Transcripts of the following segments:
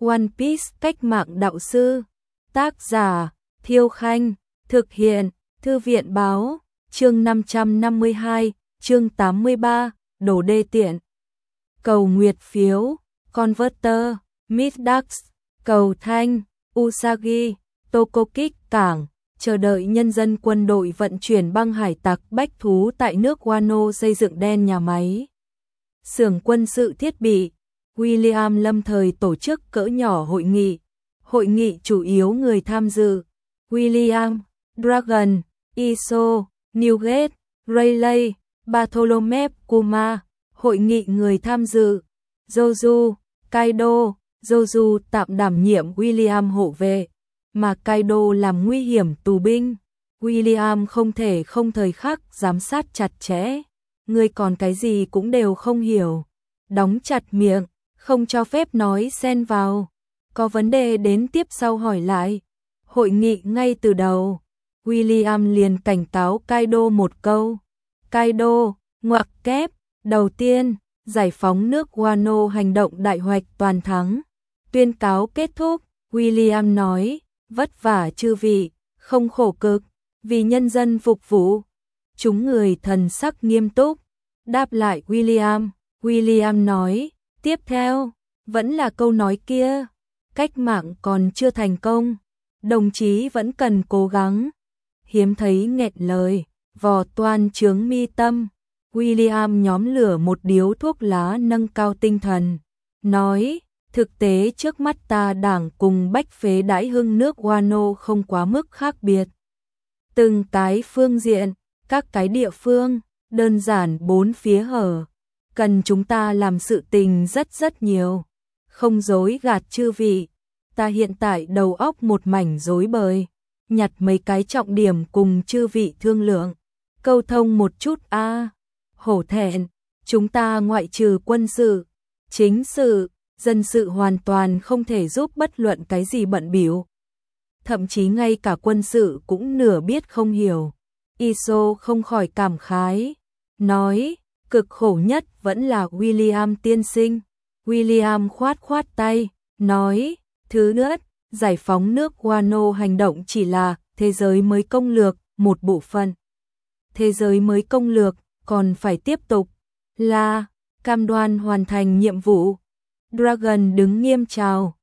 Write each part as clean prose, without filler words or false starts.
One Piece cách mạng đạo sư. Tác giả Thiêu Khanh. Thực hiện Thư viện báo. Chương 552, chương 83, đồ đê tiện. Cầu nguyệt phiếu, Converter, Middax, cầu thanh, Usagi, Tokokik cảng, chờ đợi nhân dân quân đội vận chuyển băng hải tặc bách thú tại nước Wano xây dựng đen nhà máy. Xưởng quân sự thiết bị, William lâm thời tổ chức cỡ nhỏ hội nghị. Hội nghị chủ yếu người tham dự, William, Dragon, Iso, Newgate, Rayleigh, Bartholomew Kuma. Hội nghị người tham dự, Joju, Kaido. Joju tạm đảm nhiệm William hộ vệ, mà Kaido làm nguy hiểm tù binh. William không thể không thời khắc giám sát chặt chẽ. Người còn cái gì cũng đều không hiểu. Đóng chặt miệng, không cho phép nói xen vào. Có vấn đề đến tiếp sau hỏi lại. Hội nghị ngay từ đầu, William liền cảnh cáo Kaido một câu. Kaido, ngoặc kép, đầu tiên, giải phóng nước Wano hành động đại hoạch toàn thắng. Tuyên cáo kết thúc, William nói, vất vả chư vị, không khổ cực, vì nhân dân phục vụ. Chúng người thần sắc nghiêm túc, đáp lại William. William nói, tiếp theo, vẫn là câu nói kia, cách mạng còn chưa thành công, đồng chí vẫn cần cố gắng. Hiếm thấy nghẹn lời, vò toan chướng mi tâm. William nhóm lửa một điếu thuốc lá nâng cao tinh thần, nói, thực tế trước mắt ta đảng cùng bách phế đãi hưng nước Wano không quá mức khác biệt. Từng cái phương diện, các cái địa phương, đơn giản bốn phía hở, cần chúng ta làm sự tình rất nhiều. Không dối gạt chư vị, ta hiện tại đầu óc một mảnh rối bời, nhặt mấy cái trọng điểm cùng chư vị thương lượng, câu thông một chút a. Hổ thẹn, chúng ta ngoại trừ quân sự, chính sự, dân sự hoàn toàn không thể giúp bất luận cái gì bận bịu. Thậm chí ngay cả quân sự cũng nửa biết không hiểu. Iso không khỏi cảm khái, nói, cực khổ nhất vẫn là William tiên sinh. William khoát tay, nói, thứ nhất, giải phóng nước Wano hành động chỉ là thế giới mới công lược, một bộ phận. Thế giới mới công lược, còn phải tiếp tục, là, cam đoan hoàn thành nhiệm vụ. Dragon đứng nghiêm chào,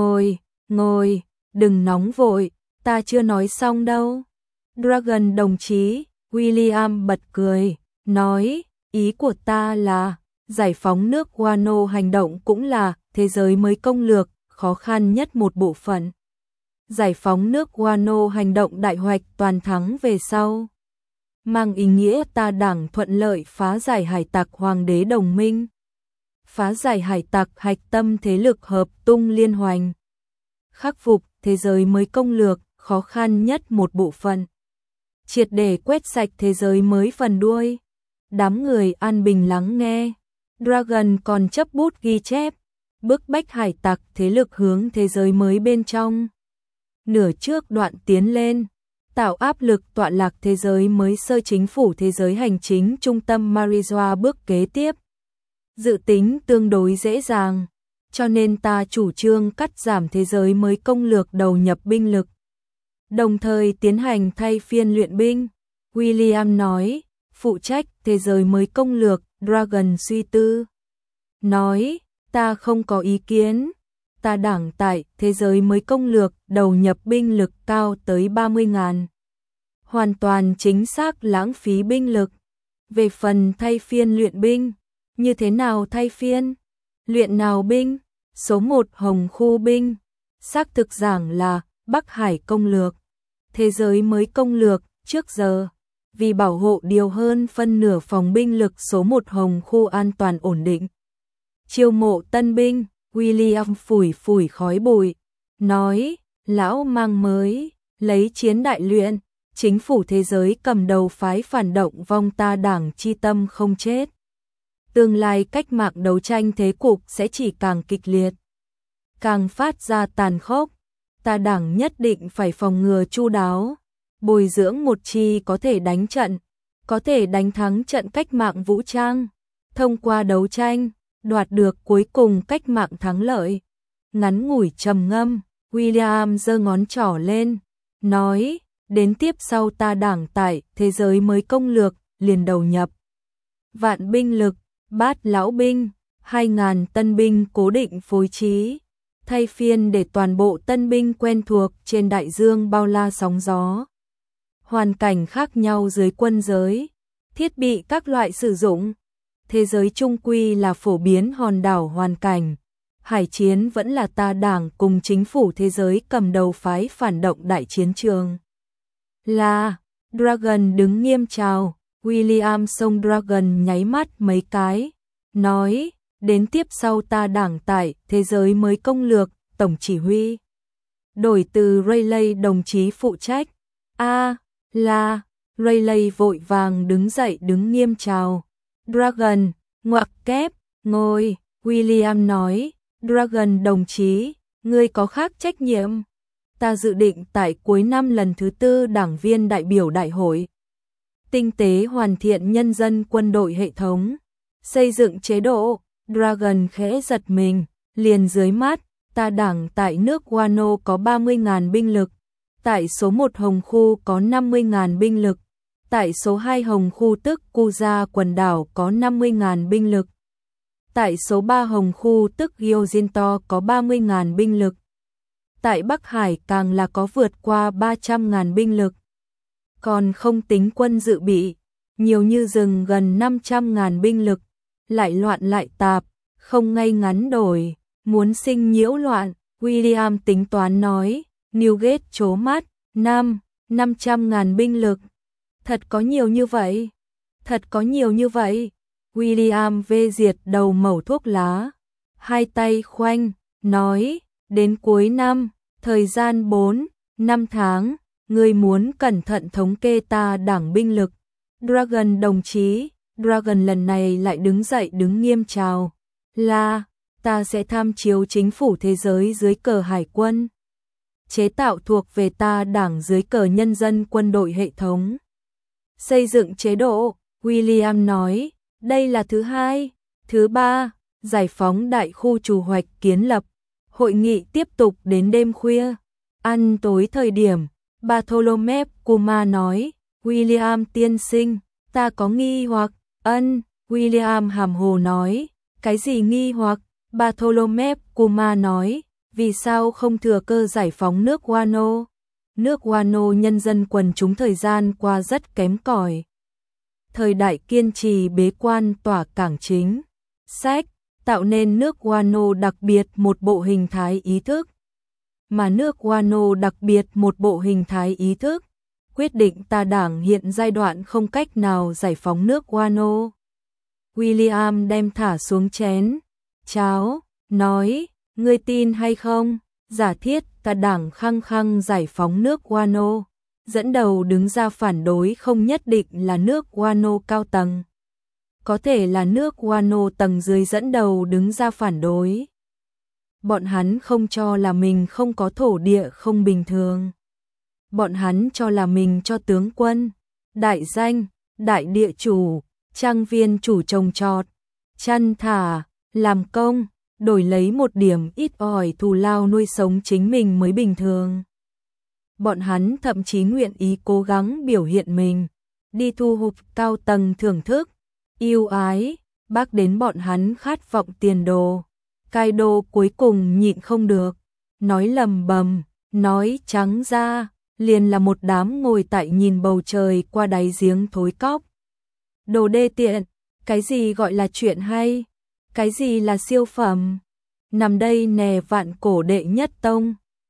ngồi, đừng nóng vội, ta chưa nói xong đâu. Dragon đồng chí, William bật cười, nói, ý của ta là, giải phóng nước Wano hành động cũng là thế giới mới công lược, khó khăn nhất một bộ phận. Giải phóng nước Wano hành động đại hoạch toàn thắng về sau, mang ý nghĩa ta đảng thuận lợi phá giải hải tặc hoàng đế đồng minh. Phá giải hải tặc hạch tâm thế lực hợp tung liên hoành. Khắc phục thế giới mới công lược, khó khăn nhất một bộ phận. Triệt để quét sạch thế giới mới phần đuôi. Đám người an bình lắng nghe. Dragon còn chấp bút ghi chép, bức bách hải tặc thế lực hướng thế giới mới bên trong. Nửa trước đoạn tiến lên, tạo áp lực tọa lạc thế giới mới sơ chính phủ thế giới hành chính trung tâm Marijoa bước kế tiếp. Dự tính tương đối dễ dàng, cho nên ta chủ trương cắt giảm thế giới mới công lược đầu nhập binh lực. Đồng thời tiến hành thay phiên luyện binh. William nói, phụ trách thế giới mới công lược, Dragon suy tư. Nói, ta không có ý kiến. Ta đảng tại thế giới mới công lược đầu nhập binh lực cao tới 30.000. Hoàn toàn chính xác lãng phí binh lực. Về phần thay phiên luyện binh, như thế nào thay phiên? Luyện nào binh? Số 1 Hồng khu binh. Xác thực giảng là Bắc Hải công lược. Thế giới mới công lược trước giờ, vì bảo hộ điều hơn phân nửa phòng binh lực số 1 Hồng khu an toàn ổn định. Chiêu mộ tân binh, William phủi khói bụi, nói, lão mang mới, lấy chiến đại luyện, chính phủ thế giới cầm đầu phái phản động vong ta đảng chi tâm không chết. Tương lai cách mạng đấu tranh thế cục sẽ chỉ càng kịch liệt, càng phát ra tàn khốc. Ta đảng nhất định phải phòng ngừa chu đáo, bồi dưỡng một chi có thể đánh trận, có thể đánh thắng trận cách mạng vũ trang, thông qua đấu tranh, đoạt được cuối cùng cách mạng thắng lợi. ngắn ngủi trầm ngâm, William giơ ngón trỏ lên, nói, đến tiếp sau ta đảng tại thế giới mới công lược, liền đầu nhập vạn binh lực, bát lão binh, 2.000 tân binh cố định phối trí, thay phiên để toàn bộ tân binh quen thuộc trên đại dương bao la sóng gió. Hoàn cảnh khác nhau dưới quân giới, thiết bị các loại sử dụng. Thế giới chung quy là phổ biến hòn đảo hoàn cảnh. Hải chiến vẫn là ta đảng cùng chính phủ thế giới cầm đầu phái phản động đại chiến trường. Là, Dragon đứng nghiêm chào, William xông Dragon nháy mắt mấy cái, nói, đến tiếp sau ta đảng tại thế giới mới công lược, tổng chỉ huy. Đổi từ Rayleigh đồng chí phụ trách. Là, Rayleigh vội vàng đứng dậy đứng nghiêm chào. Dragon, ngoặc kép, ngồi, William nói, Dragon đồng chí, ngươi có khác trách nhiệm. Ta dự định tại cuối năm lần thứ 4 đảng viên đại biểu đại hội. Tinh tế hoàn thiện nhân dân quân đội hệ thống, xây dựng chế độ. Dragon khẽ giật mình, liền dưới mắt, ta đảng tại nước Wano có 30.000 binh lực, tại số 1 Hồng Khu có 50.000 binh lực, tại số 2 Hồng Khu tức Kuja quần đảo có 50.000 binh lực, tại số 3 Hồng Khu tức Gyojinto có 30.000 binh lực, tại Bắc Hải càng là có vượt qua 300.000 binh lực, còn không tính quân dự bị, nhiều như rừng gần 500.000 binh lực, lại loạn lại tạp, không ngay ngắn đổi, muốn sinh nhiễu loạn. William tính toán nói, Newgate trố mắt, 500.000 binh lực. Thật có nhiều như vậy? Thật có nhiều như vậy? William vê diệt đầu mẩu thuốc lá, hai tay khoanh, nói, đến cuối năm, thời gian 4-5 tháng, ngươi muốn cẩn thận thống kê ta đảng binh lực. Dragon đồng chí, Dragon lần này lại đứng dậy đứng nghiêm chào, là, ta sẽ tham chiếu chính phủ thế giới dưới cờ hải quân, chế tạo thuộc về ta đảng dưới cờ nhân dân quân đội hệ thống. Xây dựng chế độ, William nói, đây là thứ 2, thứ 3, giải phóng đại khu trù hoạch kiến lập. Hội nghị tiếp tục đến đêm khuya, ăn tối thời điểm, Bartholomew Kuma nói, William tiên sinh, ta có nghi hoặc. William hàm hồ nói, cái gì nghi hoặc? Bartholomew Kuma nói, vì sao không thừa cơ giải phóng nước Wano? Nước Wano nhân dân quần chúng thời gian qua rất kém cỏi. Thời đại kiên trì bế quan tỏa cảng chính, sách, tạo nên nước Wano đặc biệt một bộ hình thái ý thức. Mà nước Wano đặc biệt một bộ hình thái ý thức, quyết định ta đảng hiện giai đoạn không cách nào giải phóng nước Wano. William đem thả xuống chén cháo, nói, ngươi tin hay không? Giả thiết ta đảng khăng khăng giải phóng nước Wano, dẫn đầu đứng ra phản đối không nhất định là nước Wano cao tầng. Có thể là nước Wano tầng dưới dẫn đầu đứng ra phản đối. Bọn hắn không cho là mình không có thổ địa không bình thường. Bọn hắn cho là mình cho tướng quân, đại danh, đại địa chủ, trang viên chủ trồng trọt, chăn thả, làm công, đổi lấy một điểm ít ỏi thù lao nuôi sống chính mình mới bình thường. Bọn hắn thậm chí nguyện ý cố gắng biểu hiện mình, đi thu hút cao tầng thưởng thức, yêu ái, bác đến bọn hắn khát vọng tiền đồ. Kaido cuối cùng nhịn không được, nói lầm bầm, nói trắng ra, liền là một đám ngồi tại nhìn bầu trời qua đáy giếng thối cóc. Đồ đê tiện, cái gì gọi là chuyện hay, cái gì là siêu phẩm, nằm đây nè vạn cổ đệ nhất tông.